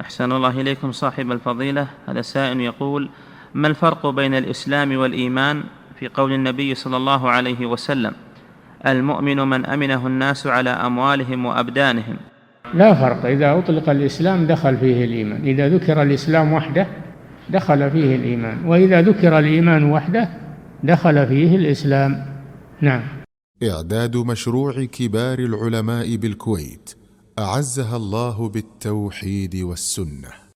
أحسن الله إليكم صاحب الفضيلة. هذا سائل يقول: ما الفرق بين الإسلام والإيمان في قول النبي صلى الله عليه وسلم: المؤمن من أمنه الناس على أموالهم وأبدانهم؟ لا فرق، إذا أطلق الإسلام دخل فيه الإيمان، إذا ذكر الإسلام وحده دخل فيه الإيمان، وإذا ذكر الإيمان وحده دخل فيه الإسلام. نعم. إعداد مشروع كبار العلماء بالكويت أعزها الله بالتوحيد والسنة.